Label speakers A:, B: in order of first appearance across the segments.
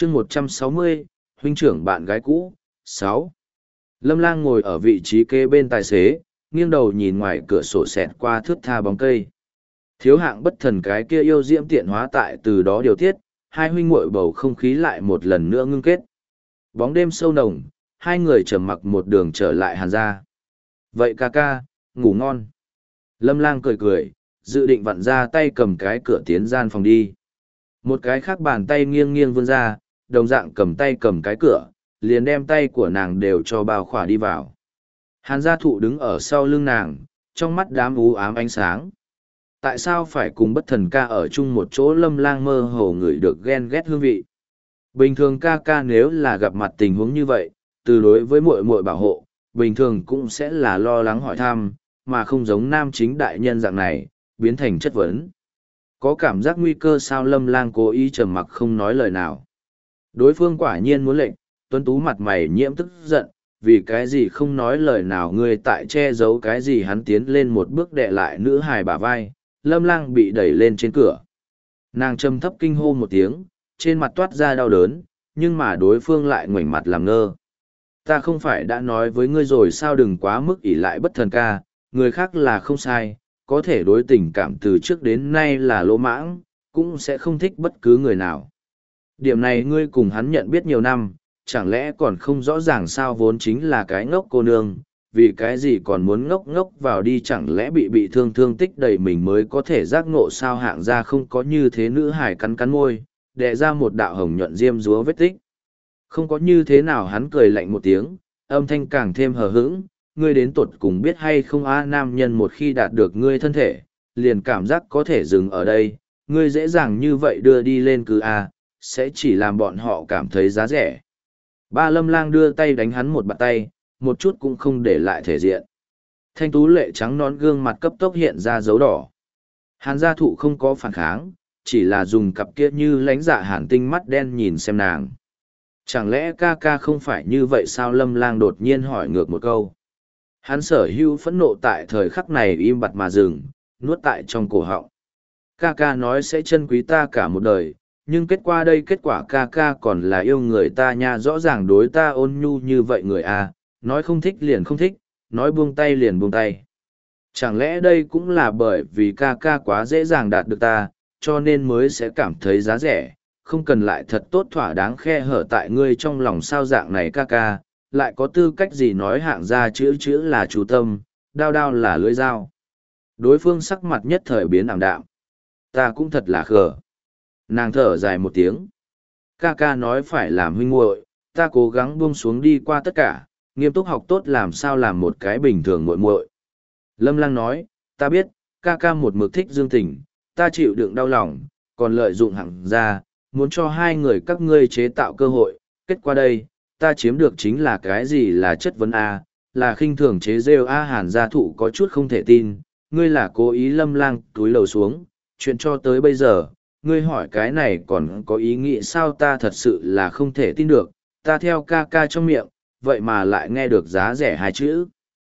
A: chương 160, huynh trưởng bạn gái cũ, 6. Lâm Lang ngồi ở vị trí kế bên tài xế, nghiêng đầu nhìn ngoài cửa sổ xẹt qua thước tha bóng cây. Thiếu hạng bất thần cái kia yêu diễm tiện hóa tại từ đó điều tiết, hai huynh muội bầu không khí lại một lần nữa ngưng kết. Bóng đêm sâu nồng, hai người trầm mặc một đường trở lại Hàn gia. Vậy ca ca, ngủ ngon. Lâm Lang cười cười, dự định vặn ra tay cầm cái cửa tiến gian phòng đi. Một cái khác bàn tay nghiêng nghiêng vươn ra, đồng dạng cầm tay cầm cái cửa, liền đem tay của nàng đều cho bao khỏa đi vào. Hàn gia thụ đứng ở sau lưng nàng, trong mắt đám u ám ánh sáng. Tại sao phải cùng bất thần ca ở chung một chỗ? Lâm Lang mơ hồ ngửi được ghen ghét hương vị. Bình thường ca ca nếu là gặp mặt tình huống như vậy, từ đối với muội muội bảo hộ, bình thường cũng sẽ là lo lắng hỏi thăm, mà không giống nam chính đại nhân dạng này, biến thành chất vấn. Có cảm giác nguy cơ sao? Lâm Lang cố ý trầm mặc không nói lời nào. Đối phương quả nhiên muốn lệnh, tuấn tú mặt mày nhiễm tức giận, vì cái gì không nói lời nào, ngươi tại che giấu cái gì? Hắn tiến lên một bước đè lại nữ hài bả vai, Lâm Lang bị đẩy lên trên cửa. Nàng trầm thấp kinh hô một tiếng, trên mặt toát ra đau đớn, nhưng mà đối phương lại ngoảnh mặt làm ngơ. Ta không phải đã nói với ngươi rồi sao, đừng quá mức ỷ lại bất thần ca, người khác là không sai, có thể đối tình cảm từ trước đến nay là lỗ mãng, cũng sẽ không thích bất cứ người nào. Điểm này ngươi cùng hắn nhận biết nhiều năm, chẳng lẽ còn không rõ ràng sao? Vốn chính là cái ngốc cô nương, vì cái gì còn muốn ngốc ngốc vào đi? Chẳng lẽ bị thương tích đầy mình mới có thể giác ngộ sao? Hạng gia không có như thế. Nữ hải cắn cắn môi, đè ra một đạo hồng nhuận diêm dúa vết tích. Không có như thế nào? Hắn cười lạnh một tiếng, âm thanh càng thêm hờ hững. Ngươi đến tột cùng biết hay không nam nhân một khi đạt được ngươi thân thể, liền cảm giác có thể dừng ở đây, ngươi dễ dàng như vậy đưa đi lên cứ sẽ chỉ làm bọn họ cảm thấy giá rẻ. Ba. Lâm Lang đưa tay đánh hắn một bạt tay, một chút cũng không để lại thể diện. Thanh tú lệ trắng nón gương mặt cấp tốc hiện ra dấu đỏ. Hàn gia thụ không có phản kháng, chỉ là dùng cặp kia như lánh dạ hàn tinh mắt đen nhìn xem nàng. Chẳng lẽ ca ca không phải như vậy sao? Lâm Lang đột nhiên hỏi ngược một câu. Hắn sở hữu phẫn nộ tại thời khắc này im bặt mà dừng, nuốt tại trong cổ họng. Ca ca nói sẽ trân quý ta cả một đời, nhưng kết quả ca ca còn là yêu người ta nha. Rõ ràng đối ta ôn nhu như vậy người nói không thích liền không thích, nói buông tay liền buông tay. Chẳng lẽ đây cũng là bởi vì ca ca quá dễ dàng đạt được ta, cho nên mới sẽ cảm thấy giá rẻ, không cần lại thật tốt thỏa đáng khe hở tại ngươi trong lòng sao? Dạng này ca ca, lại có tư cách gì nói hạng gia chữ là chú tâm, đao là lưỡi dao? Đối phương sắc mặt nhất thời biến ảm đạm. Ta cũng thật là khờ. Nàng thở dài một tiếng. Ca ca nói phải làm huynh muội, ta cố gắng buông xuống đi qua tất cả, nghiêm túc học tốt làm sao làm một cái bình thường muội muội. Lâm Lang nói, ta biết, ca ca một mực thích Dương Tình, ta chịu đựng đau lòng, còn lợi dụng hạng gia, muốn cho hai người các ngươi chế tạo cơ hội, kết quả đây, ta chiếm được chính là cái gì? Là chất vấn là khinh thường chế rêu Hàn gia thụ có chút không thể tin, ngươi là cố ý. Lâm Lang túi lầu xuống, chuyện cho tới bây giờ, ngươi hỏi cái này còn có ý nghĩ sao? Ta thật sự là không thể tin được, ta theo ca ca trong miệng, vậy mà lại nghe được giá rẻ hai chữ.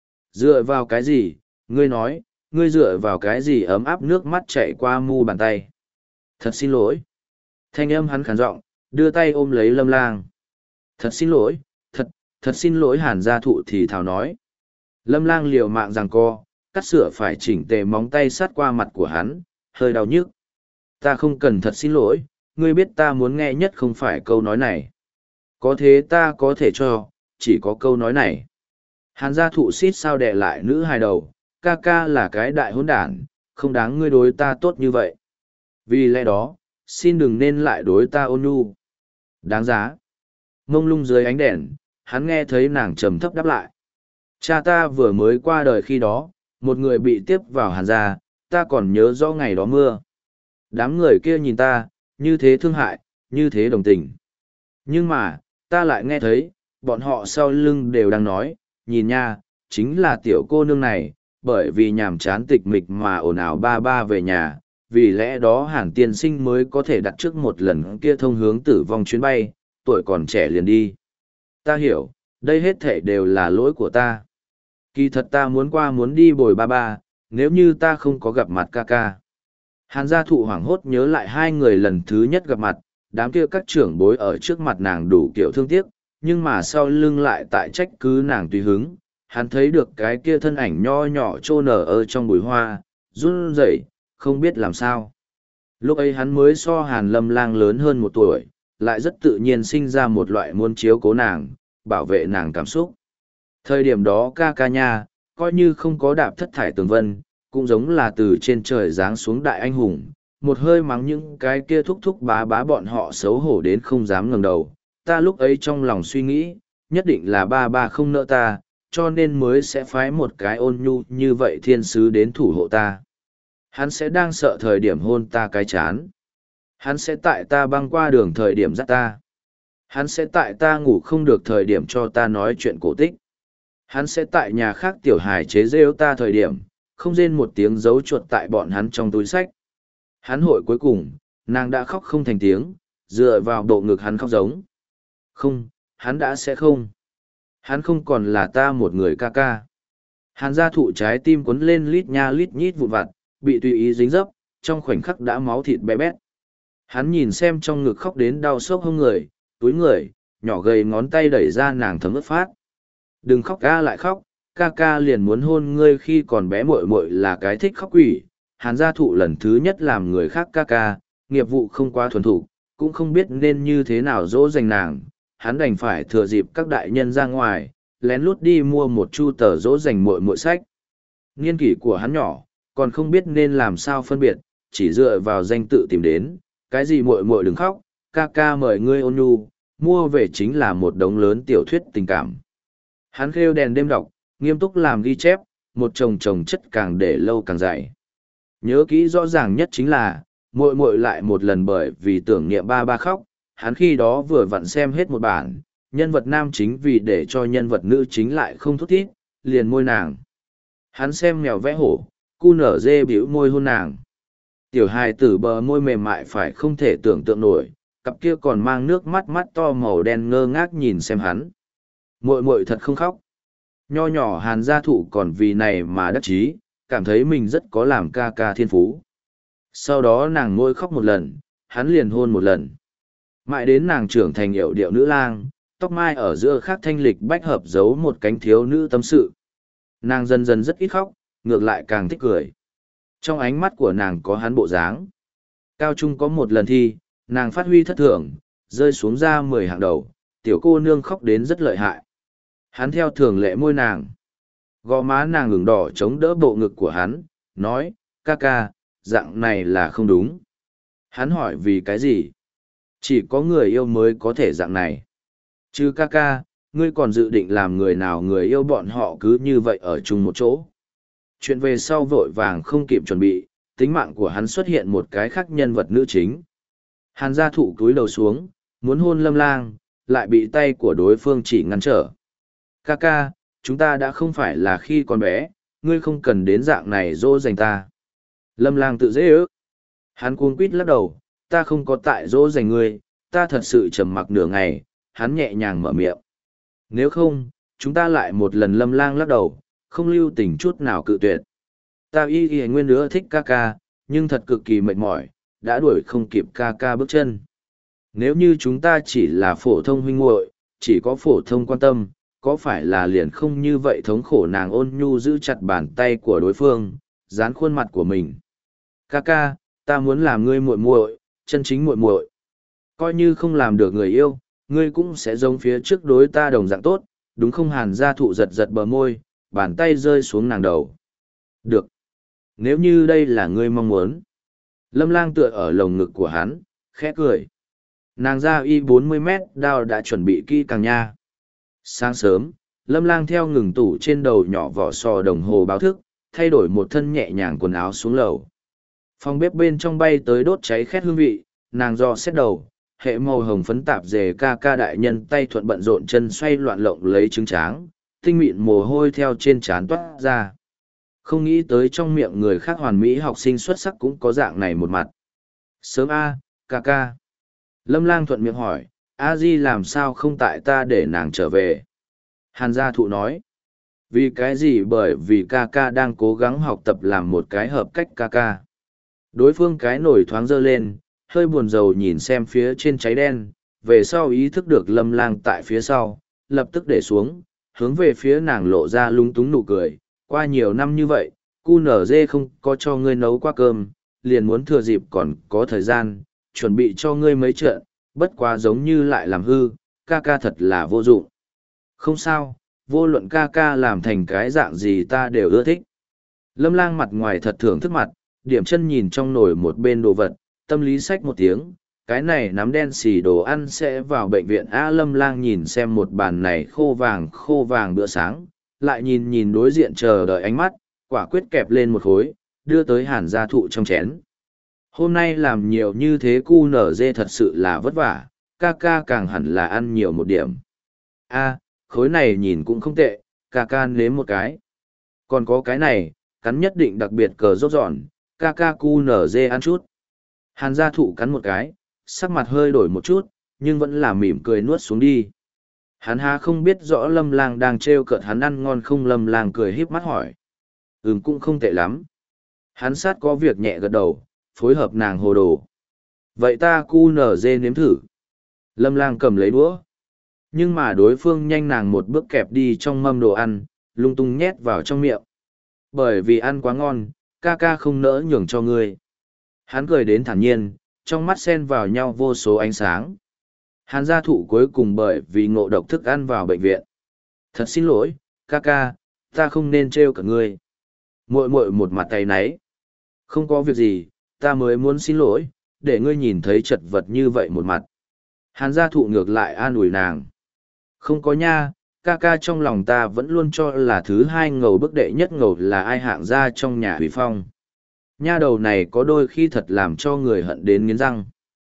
A: Dựa vào cái gì? Ngươi nói, ngươi dựa vào cái gì? Ấm áp nước mắt chạy qua mu bàn tay. Thật xin lỗi. Thanh âm hắn khàn giọng, đưa tay ôm lấy Lâm Lang. Thật xin lỗi, thật xin lỗi. Hàn gia thụ thì thào nói. Lâm Lang liều mạng giằng co, cắt sửa phải chỉnh tề móng tay sát qua mặt của hắn, hơi đau nhức. Ta không cần thật xin lỗi, ngươi biết ta muốn nghe nhất không phải câu nói này. Có thế ta có thể cho, chỉ có câu nói này. Hàn gia thụ xít sao đè lại nữ hài đầu, ca ca là cái đại hỗn đản, không đáng ngươi đối ta tốt như vậy. Vì lẽ đó, xin đừng nên lại đối ta ôn nhu. Đáng giá. Mông lung dưới ánh đèn, hắn nghe thấy nàng trầm thấp đáp lại. Cha ta vừa mới qua đời khi đó, một người bị tiếp vào Hàn gia, ta còn nhớ rõ ngày đó mưa. Đám người kia nhìn ta, như thế thương hại, như thế đồng tình. Nhưng mà, ta lại nghe thấy, bọn họ sau lưng đều đang nói, nhìn nha, chính là tiểu cô nương này, bởi vì nhàm chán tịch mịch mà ồn ào ba về nhà, vì lẽ đó Hàn tiên sinh mới có thể đặt trước một lần kia thông hướng tử vong chuyến bay, tuổi còn trẻ liền đi. Ta hiểu, đây hết thể đều là lỗi của ta. Kỳ thật ta muốn đi bồi ba, nếu như ta không có gặp mặt ca ca. Hàn gia thụ hoảng hốt nhớ lại hai người lần thứ nhất gặp mặt, đám kia các trưởng bối ở trước mặt nàng đủ kiểu thương tiếc, nhưng mà sau lưng lại tại trách cứ nàng tùy hứng. Hắn thấy được cái kia thân ảnh nho nhỏ trô nở ở trong bụi hoa, run rẩy, không biết làm sao. Lúc ấy hắn mới so Hàn Lâm Lang lớn hơn 1 tuổi, lại rất tự nhiên sinh ra một loại muốn chiếu cố nàng, bảo vệ nàng cảm xúc. Thời điểm đó ca ca nha, coi như không có đạp thất thải tường vân, cũng giống là từ trên trời giáng xuống đại anh hùng, một hơi mắng những cái kia thúc thúc bá bá bọn họ xấu hổ đến không dám ngẩng đầu. Ta lúc ấy trong lòng suy nghĩ, nhất định là ba ba không nỡ ta, cho nên mới sẽ phái một cái ôn nhu như vậy thiên sứ đến thủ hộ ta. Hắn sẽ đang sợ thời điểm hôn ta cái chán. Hắn sẽ tại ta băng qua đường thời điểm dắt ta. Hắn sẽ tại ta ngủ không được thời điểm cho ta nói chuyện cổ tích. Hắn sẽ tại nhà khác tiểu hài chế rêu ta thời điểm, không rên một tiếng giấu chuột tại bọn hắn trong túi sách. Hắn hội cuối cùng, nàng đã khóc không thành tiếng, dựa vào bộ ngực hắn khóc giống. Không, hắn đã sẽ không. Hắn không còn là ta một người ca ca. Hàn gia thụ trái tim cuốn lên lít nha lít nhít vụn vặt, bị tùy ý dính dấp, trong khoảnh khắc đã máu thịt bé bét. Hắn nhìn xem trong ngực khóc đến đau sốc hông người, túi người, nhỏ gầy ngón tay đẩy ra nàng thấm ướt phát. Đừng khóc ca lại khóc, ca ca liền muốn hôn ngươi khi còn bé muội muội là cái thích khóc quỷ. Hàn gia thụ lần thứ nhất làm người khác ca ca, nghiệp vụ không quá thuần thục, cũng không biết nên như thế nào dỗ dành nàng. Hắn đành phải thừa dịp các đại nhân ra ngoài, lén lút đi mua một chu tờ dỗ dành muội muội sách. Niên kỷ của hắn nhỏ, còn không biết nên làm sao phân biệt, chỉ dựa vào danh tự tìm đến, cái gì muội muội đừng khóc, ca ca mời ngươi ôn nhu, mua về chính là một đống lớn tiểu thuyết tình cảm. Hắn khêu đèn đêm đọc, nghiêm túc làm ghi chép, một chồng chồng chất càng để lâu càng dày. Nhớ kỹ rõ ràng nhất chính là, muội muội lại một lần bởi vì tưởng niệm ba ba khóc, hắn khi đó vừa vặn xem hết một bản, nhân vật nam chính vì để cho nhân vật nữ chính lại không thút thít, liền môi nàng. Hắn xem mèo vẽ hổ, cu nở dê bĩu môi hôn nàng. Tiểu hài tử bờ môi mềm mại phải không thể tưởng tượng nổi, cặp kia còn mang nước mắt mắt to màu đen ngơ ngác nhìn xem hắn. Muội muội thật không khóc. Nho nhỏ Hàn gia thụ còn vì này mà đắc chí, cảm thấy mình rất có làm ca ca thiên phú. Sau đó nàng ngôi khóc một lần, hắn liền hôn một lần. Mãi đến nàng trưởng thành yểu điệu nữ lang, tóc mai ở giữa khác thanh lịch bách hợp giấu một cánh thiếu nữ tâm sự. Nàng dần dần rất ít khóc, ngược lại càng thích cười. Trong ánh mắt của nàng có hắn bộ dáng. Cao trung có một lần thi, nàng phát huy thất thường, rơi xuống ra 10 hạng đầu, tiểu cô nương khóc đến rất lợi hại. Hắn theo thường lệ môi nàng. Gò má nàng ửng đỏ chống đỡ bộ ngực của hắn, nói, ca ca, dạng này là không đúng. Hắn hỏi vì cái gì? Chỉ có người yêu mới có thể dạng này. Chứ ca ca, ngươi còn dự định làm người nào người yêu bọn họ cứ như vậy ở chung một chỗ. Chuyện về sau vội vàng không kịp chuẩn bị, tính mạng của hắn xuất hiện một cái khác nhân vật nữ chính. Hàn gia thụ cúi đầu xuống, muốn hôn Lâm Lang, lại bị tay của đối phương chỉ ngăn trở. Ca ca, chúng ta đã không phải là khi còn bé, ngươi không cần đến dạng này dỗ dành ta. Lâm Lang tự dễ ước. Hắn cuống quýt lắc đầu, ta không có tại dỗ dành ngươi, ta thật sự trầm mặc nửa ngày, hắn nhẹ nhàng mở miệng. Nếu không, chúng ta lại một lần. Lâm Lang lắc đầu, không lưu tình chút nào cự tuyệt. Ta y nguyên nữa thích ca ca, nhưng thật cực kỳ mệt mỏi, đã đuổi không kịp ca ca bước chân. Nếu như chúng ta chỉ là phổ thông huynh muội, chỉ có phổ thông quan tâm, có phải là liền không như vậy thống khổ? Nàng ôn nhu giữ chặt bàn tay của đối phương, dán khuôn mặt của mình. Ca ca, ta muốn làm ngươi muội muội, chân chính muội muội. Coi như không làm được người yêu, ngươi cũng sẽ giống phía trước đối ta đồng dạng tốt, đúng không? Hàn gia thụ giật giật bờ môi, bàn tay rơi xuống nàng đầu. Được. Nếu như đây là ngươi mong muốn. Lâm Lang tựa ở lồng ngực của hắn, khẽ cười. Nàng ra y 40 mét đao đã chuẩn bị kỹ càng nha. Sáng sớm, Lâm Lang theo ngừng tủ trên đầu nhỏ vỏ sò đồng hồ báo thức, thay đổi một thân nhẹ nhàng quần áo xuống lầu. Phòng bếp bên trong bay tới đốt cháy khét hương vị, nàng do xét đầu, hệ màu hồng phấn tạp dề ca ca đại nhân tay thuận bận rộn chân xoay loạn lộng lấy trứng tráng, tinh mịn mồ hôi theo trên trán toát ra. Không nghĩ tới trong miệng người khác hoàn mỹ học sinh xuất sắc cũng có dạng này một mặt. Sớm a, ca ca. Lâm Lang thuận miệng hỏi, a di làm sao không tại ta để nàng trở về? Hàn gia thụ nói, vì cái gì? Bởi vì ca ca đang cố gắng học tập làm một cái hợp cách ca ca. Đối phương cái nổi thoáng dơ lên, hơi buồn rầu nhìn xem phía trên cháy đen, về sau ý thức được Lâm Lang tại phía sau, lập tức để xuống, hướng về phía nàng lộ ra lung túng nụ cười. Qua nhiều năm như vậy, cu nở dê không có cho ngươi nấu qua cơm, liền muốn thừa dịp còn có thời gian, chuẩn bị cho ngươi mấy trận, bất quá giống như lại làm hư, ca ca thật là vô dụng. Không sao, vô luận ca ca làm thành cái dạng gì ta đều ưa thích. Lâm Lang mặt ngoài thật thưởng thức mặt, điểm chân nhìn trong nồi một bên đồ vật, tâm lý xách một tiếng, cái này nắm đen xì đồ ăn sẽ vào bệnh viện. Lâm Lang nhìn xem một bàn này khô vàng bữa sáng, lại nhìn nhìn đối diện chờ đợi ánh mắt, quả quyết kẹp lên một khối, đưa tới Hàn Gia Thụ trong chén. Hôm nay làm nhiều như thế cu nở dê thật sự là vất vả, ca ca càng hẳn là ăn nhiều một điểm. Khối này nhìn cũng không tệ, ca ca nếm một cái. Còn có cái này, cắn nhất định đặc biệt cờ rốt giòn, ca ca cu nở dê ăn chút. Hàn Gia Thụ cắn một cái, sắc mặt hơi đổi một chút, nhưng vẫn là mỉm cười nuốt xuống đi. Hắn há không biết rõ Lâm Lang đang trêu cợt hắn ăn ngon không. Lâm Lang cười híp mắt hỏi. Cũng không tệ lắm. Hắn sát có việc nhẹ gật đầu, phối hợp nàng hồ đồ. Vậy ta cu nở dê nếm thử. Lâm Lang cầm lấy đũa. Nhưng mà đối phương nhanh nàng một bước kẹp đi trong mâm đồ ăn, lung tung nhét vào trong miệng. Bởi vì ăn quá ngon, ca ca không nỡ nhường cho ngươi. Hắn cười đến thản nhiên, trong mắt xen vào nhau vô số ánh sáng. Hàn Gia Thụ cuối cùng bởi vì ngộ độc thức ăn vào bệnh viện. Thật xin lỗi, ca ca, ta không nên trêu cả ngươi. Muội muội một mặt tay náy. Không có việc gì, ta mới muốn xin lỗi, để ngươi nhìn thấy chật vật như vậy một mặt. Hàn Gia Thụ ngược lại an ủi nàng. Không có nha, ca ca trong lòng ta vẫn luôn cho là thứ hai ngầu bức đệ nhất ngầu là ai hạng gia trong nhà Hủy Phong. Nha đầu này có đôi khi thật làm cho người hận đến nghiến răng.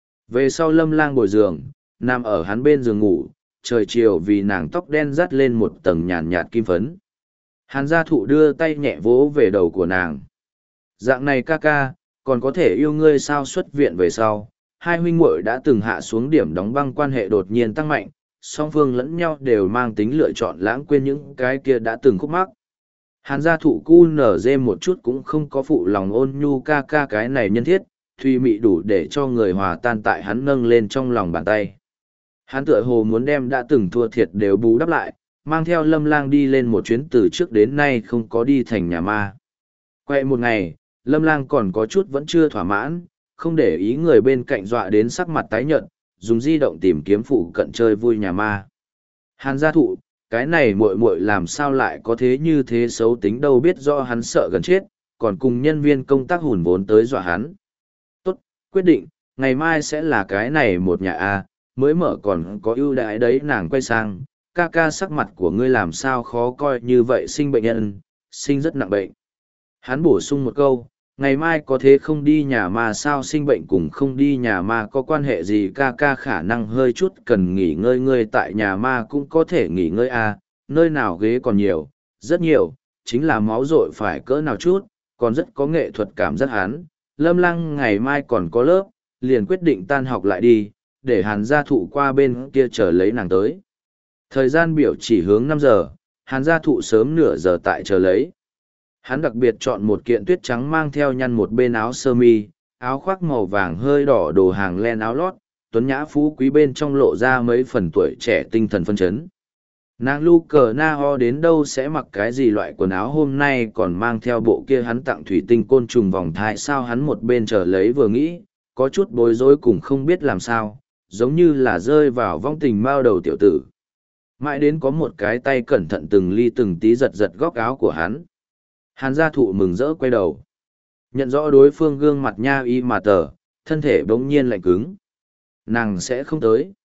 A: Về sau Lâm Lang bồi giường, nằm ở hắn bên giường ngủ, trời chiều vì nàng tóc đen dắt lên một tầng nhàn nhạt kim phấn. Hàn Gia Thụ đưa tay nhẹ vỗ về đầu của nàng. Dạng này ca ca, còn có thể yêu ngươi sao? Xuất viện về sau, hai huynh muội đã từng hạ xuống điểm đóng băng, quan hệ đột nhiên tăng mạnh, song phương lẫn nhau đều mang tính lựa chọn, lãng quên những cái kia đã từng khúc mắc. Hàn Gia Thụ cu nở dê một chút cũng không có phụ lòng ôn nhu ca ca cái này nhân thiết, thùy mị đủ để cho người hòa tan tại hắn nâng lên trong lòng bàn tay. Hắn tựa hồ muốn đem đã từng thua thiệt đều bù đắp lại, mang theo Lâm Lang đi lên một chuyến từ trước đến nay không có đi thành nhà ma. Quay một ngày, Lâm Lang còn có chút vẫn chưa thỏa mãn, không để ý người bên cạnh dọa đến sắc mặt tái nhợt, dùng di động tìm kiếm phụ cận chơi vui nhà ma. Hàn Gia Thụ, cái này muội muội làm sao lại có thế như thế xấu tính đâu, biết do hắn sợ gần chết, còn cùng nhân viên công tác hùn vốn tới dọa hắn. Tốt, quyết định, ngày mai sẽ là cái này một nhà A, mới mở còn có ưu đãi đấy. Nàng quay sang, ca ca sắc mặt của ngươi làm sao khó coi như vậy, sinh bệnh nhân, sinh rất nặng bệnh. Hắn bổ sung một câu, ngày mai có thế không đi nhà ma sao? Sinh bệnh cùng không đi nhà ma có quan hệ gì? Ca ca khả năng hơi chút cần nghỉ ngơi, ngươi tại nhà ma cũng có thể nghỉ ngơi à, nơi nào ghế còn nhiều, rất nhiều, chính là máu dội phải cỡ nào chút, còn rất có nghệ thuật cảm giác. Hắn, Lâm Lang ngày mai còn có lớp, liền quyết định tan học lại đi, để Hàn Gia Thụ qua bên kia chờ lấy nàng tới. Thời gian biểu chỉ hướng 5 giờ, Hàn Gia Thụ sớm nửa giờ tại chờ lấy. Hắn đặc biệt chọn một kiện tuyết trắng mang theo nhăn một bên áo sơ mi, áo khoác màu vàng hơi đỏ, đồ hàng len áo lót, tuấn nhã phú quý bên trong lộ ra mấy phần tuổi trẻ tinh thần phân chấn. Nàng lu cờ na ho đến đâu sẽ mặc cái gì loại quần áo hôm nay còn mang theo bộ kia hắn tặng thủy tinh côn trùng vòng thai sao? Hắn một bên chờ lấy vừa nghĩ, có chút bối rối cùng không biết làm sao, giống như là rơi vào vong tình mao đầu tiểu tử. Mãi đến có một cái tay cẩn thận từng ly từng tí giật giật góc áo của hắn. Hàn Gia Thụ mừng rỡ quay đầu. Nhận rõ đối phương gương mặt nha y mà tờ, thân thể bỗng nhiên lạnh cứng. Nàng sẽ không tới.